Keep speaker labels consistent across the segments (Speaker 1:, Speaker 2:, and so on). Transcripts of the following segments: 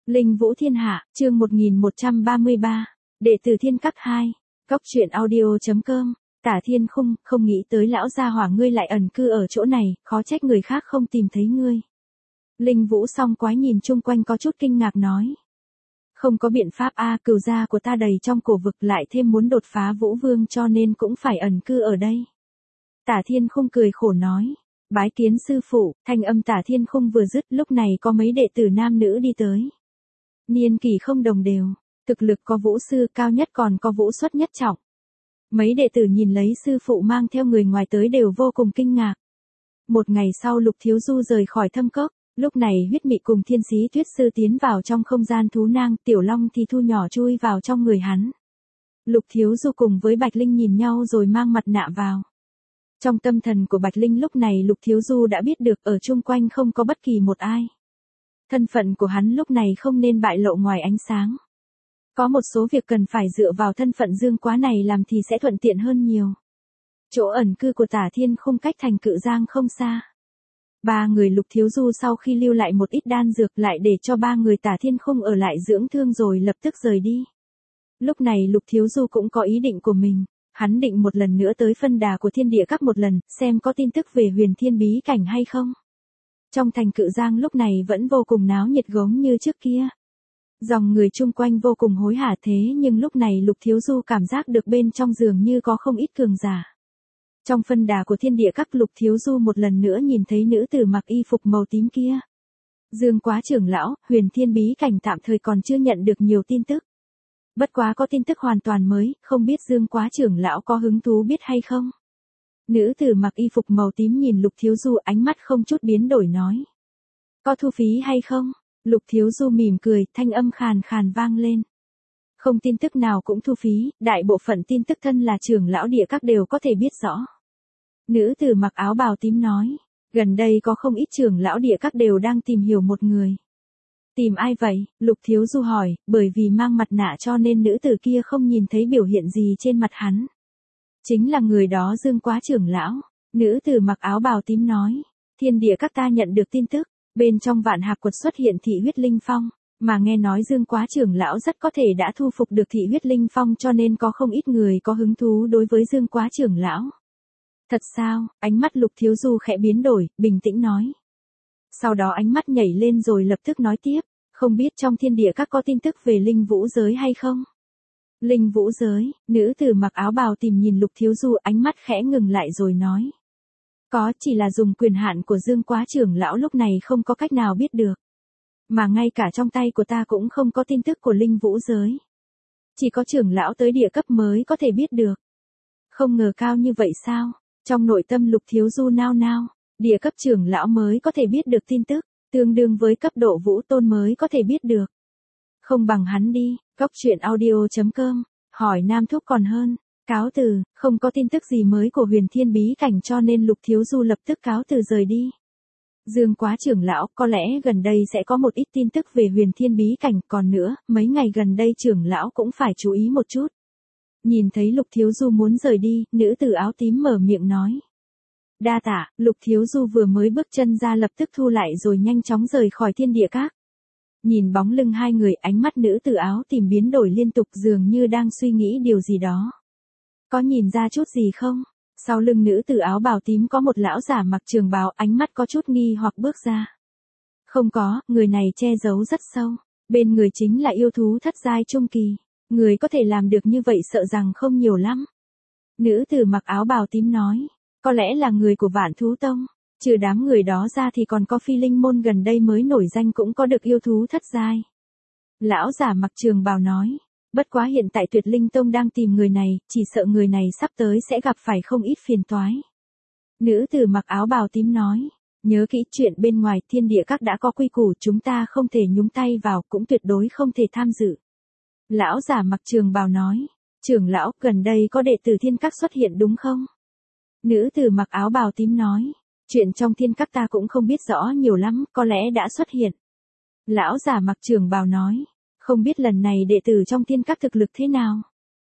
Speaker 1: Linh Vũ Thiên Hạ, chương 1133, đệ tử Thiên Các 2, Cóc truyện audio.com, Tả Thiên Khung, không nghĩ tới lão gia hỏa ngươi lại ẩn cư ở chỗ này, khó trách người khác không tìm thấy ngươi. Linh Vũ song quái nhìn chung quanh có chút kinh ngạc nói. Không có biện pháp cừu gia của ta đầy trong cổ vực lại thêm muốn đột phá Vũ Vương cho nên cũng phải ẩn cư ở đây. Tả Thiên Khung cười khổ nói. Bái kiến sư phụ, thanh âm Tả Thiên Khung vừa dứt lúc này có mấy đệ tử nam nữ đi tới. Niên kỷ không đồng đều, thực lực có vũ sư cao nhất còn có vũ xuất nhất trọng. Mấy đệ tử nhìn lấy sư phụ mang theo người ngoài tới đều vô cùng kinh ngạc. Một ngày sau Lục Thiếu Du rời khỏi thâm cốc, lúc này Huyết Mị cùng Thiên Sĩ Tuyết Sư tiến vào trong không gian thú nang, Tiểu Long thì thu nhỏ chui vào trong người hắn. Lục Thiếu Du cùng với Bạch Linh nhìn nhau rồi mang mặt nạ vào. Trong tâm thần của Bạch Linh lúc này Lục Thiếu Du đã biết được ở chung quanh không có bất kỳ một ai. Thân phận của hắn lúc này không nên bại lộ ngoài ánh sáng. Có một số việc cần phải dựa vào thân phận dương quá này làm thì sẽ thuận tiện hơn nhiều. Chỗ ẩn cư của Tả Thiên Khung cách thành Cự Giang không xa. Ba người Lục Thiếu Du sau khi lưu lại một ít đan dược lại để cho ba người Tả Thiên Khung ở lại dưỡng thương rồi lập tức rời đi. Lúc này Lục Thiếu Du cũng có ý định của mình. Hắn định một lần nữa tới phân đà của Thiên Địa Các một lần, xem có tin tức về Huyền Thiên bí cảnh hay không. Trong thành Cự Giang lúc này vẫn vô cùng náo nhiệt gống như trước kia. Dòng người chung quanh vô cùng hối hả thế nhưng lúc này Lục Thiếu Du cảm giác được bên trong giường như có không ít cường giả. Trong phân đà của Thiên Địa Các Lục Thiếu Du một lần nữa nhìn thấy nữ tử mặc y phục màu tím kia. Dương Quá trưởng lão, Huyền Thiên bí cảnh tạm thời còn chưa nhận được nhiều tin tức. Bất quá có tin tức hoàn toàn mới, không biết Dương Quá trưởng lão có hứng thú biết hay không? Nữ tử mặc y phục màu tím nhìn Lục Thiếu Du ánh mắt không chút biến đổi nói. Có thu phí hay không? Lục Thiếu Du mỉm cười, thanh âm khàn khàn vang lên. Không tin tức nào cũng thu phí, đại bộ phận tin tức thân là trưởng lão Địa Các đều có thể biết rõ. Nữ tử mặc áo bào tím nói. Gần đây có không ít trưởng lão Địa Các đều đang tìm hiểu một người. Tìm ai vậy? Lục Thiếu Du hỏi, bởi vì mang mặt nạ cho nên nữ tử kia không nhìn thấy biểu hiện gì trên mặt hắn. Chính là người đó Dương Quá trưởng lão. Nữ tử mặc áo bào tím nói. Thiên Địa Các ta nhận được tin tức, bên trong Vạn Hạc Quật xuất hiện Thị Huyết Linh Phong, mà nghe nói Dương Quá trưởng lão rất có thể đã thu phục được Thị Huyết Linh Phong cho nên có không ít người có hứng thú đối với Dương Quá trưởng lão. Thật sao? Ánh mắt Lục Thiếu Du khẽ biến đổi, bình tĩnh nói. Sau đó ánh mắt nhảy lên rồi lập tức nói tiếp, không biết trong Thiên Địa Các có tin tức về Linh Vũ giới hay không? Linh Vũ giới, nữ tử mặc áo bào tìm nhìn Lục Thiếu Du ánh mắt khẽ ngừng lại rồi nói. Có, chỉ là dùng quyền hạn của Dương Quá trưởng lão lúc này không có cách nào biết được. Mà ngay cả trong tay của ta cũng không có tin tức của Linh Vũ giới. Chỉ có trưởng lão tới địa cấp mới có thể biết được. Không ngờ cao như vậy sao? Trong nội tâm Lục Thiếu Du nao nao, địa cấp trưởng lão mới có thể biết được tin tức, tương đương với cấp độ Vũ Tôn mới có thể biết được. Không bằng hắn đi, Cóc truyện audio.com, hỏi Nam Thúc còn hơn. Cáo từ, không có tin tức gì mới của Huyền Thiên bí cảnh cho nên Lục Thiếu Du lập tức cáo từ rời đi. Dương Quá trưởng lão, có lẽ gần đây sẽ có một ít tin tức về Huyền Thiên bí cảnh, còn nữa, mấy ngày gần đây trưởng lão cũng phải chú ý một chút. Nhìn thấy Lục Thiếu Du muốn rời đi, nữ tử áo tím mở miệng nói. Đa tạ, Lục Thiếu Du vừa mới bước chân ra lập tức thu lại rồi nhanh chóng rời khỏi Thiên Địa Các. Nhìn bóng lưng hai người ánh mắt nữ tử áo tím biến đổi liên tục dường như đang suy nghĩ điều gì đó. Có nhìn ra chút gì không? Sau lưng nữ tử áo bào tím có một lão giả mặc trường bào ánh mắt có chút nghi hoặc bước ra. Không có, người này che giấu rất sâu. Bên người chính là yêu thú thất giai trung kỳ. Người có thể làm được như vậy sợ rằng không nhiều lắm. Nữ tử mặc áo bào tím nói. Có lẽ là người của Vạn Thú Tông. Trừ đám người đó ra thì còn có Phi Linh Môn gần đây mới nổi danh cũng có được yêu thú thất giai. Lão giả mặc trường bào nói. Bất quá hiện tại Tuyệt Linh Tông đang tìm người này, chỉ sợ người này sắp tới sẽ gặp phải không ít phiền toái. Nữ tử mặc áo bào tím nói, nhớ kỹ chuyện bên ngoài Thiên Địa Các đã có quy củ chúng ta không thể nhúng tay vào cũng tuyệt đối không thể tham dự. Lão giả mặc trường bào nói, trưởng lão gần đây có đệ tử Thiên Các xuất hiện đúng không? Nữ tử mặc áo bào tím nói, chuyện trong Thiên Các ta cũng không biết rõ nhiều lắm, có lẽ đã xuất hiện. Lão giả mặc trường bào nói. Không biết lần này đệ tử trong Thiên Các thực lực thế nào?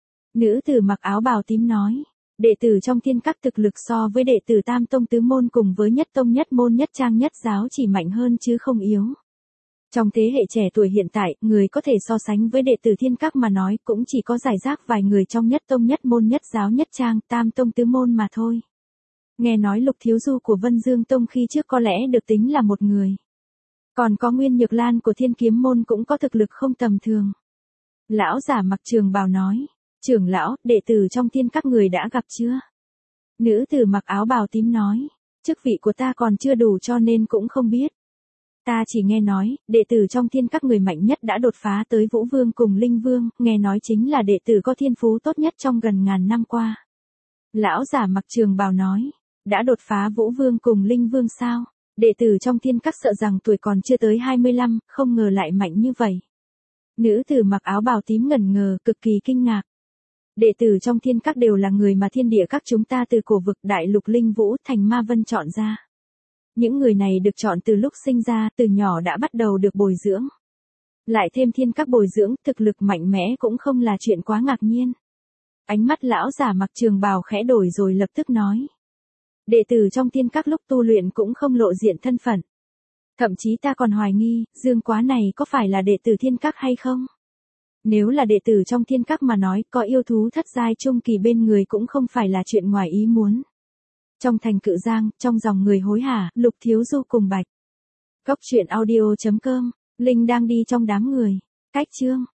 Speaker 1: Nữ tử mặc áo bào tím nói. Đệ tử trong Thiên Các thực lực so với đệ tử Tam Tông Tứ Môn cùng với Nhất Tông Nhất Môn Nhất Trang Nhất Giáo chỉ mạnh hơn chứ không yếu. Trong thế hệ trẻ tuổi hiện tại, người có thể so sánh với đệ tử Thiên Các mà nói cũng chỉ có giải rác vài người trong nhất tông nhất môn nhất giáo nhất trang, tam tông tứ môn mà thôi. Nghe nói Lục Thiếu Du của Vân Dương Tông khi trước có lẽ được tính là một người. Còn có Nguyên Nhược Lan của Thiên Kiếm môn cũng có thực lực không tầm thường. Lão giả mặc trường bào nói, trưởng lão, đệ tử trong Thiên Các người đã gặp chưa? Nữ tử mặc áo bào tím nói, chức vị của ta còn chưa đủ cho nên cũng không biết. Ta chỉ nghe nói, đệ tử trong Thiên Các người mạnh nhất đã đột phá tới Vũ Vương cùng Linh Vương, nghe nói chính là đệ tử có thiên phú tốt nhất trong gần ngàn năm qua. Lão giả mặc trường bào nói, đã đột phá Vũ Vương cùng Linh Vương sao? Đệ tử trong Thiên Các sợ rằng tuổi còn chưa tới 25, không ngờ lại mạnh như vậy. Nữ tử mặc áo bào tím ngẩn ngơ, cực kỳ kinh ngạc. Đệ tử trong Thiên Các đều là người mà thiên địa các chúng ta từ cổ vực Đại Lục Linh Vũ thành Ma Vân chọn ra. Những người này được chọn từ lúc sinh ra, từ nhỏ đã bắt đầu được bồi dưỡng. Lại thêm Thiên Các bồi dưỡng, thực lực mạnh mẽ cũng không là chuyện quá ngạc nhiên. Ánh mắt lão giả mặc trường bào khẽ đổi rồi lập tức nói. Đệ tử trong Thiên Các lúc tu luyện cũng không lộ diện thân phận. Thậm chí ta còn hoài nghi, Dương Quá này có phải là đệ tử Thiên Các hay không? Nếu là đệ tử trong Thiên Các mà nói, có yêu thú thất giai trung kỳ bên người cũng không phải là chuyện ngoài ý muốn. Trong thành Cự Giang, trong dòng người hối hả, Lục Thiếu Du cùng Bạch. Cốc truyện audio.com, Linh đang đi trong đám người. Cách chương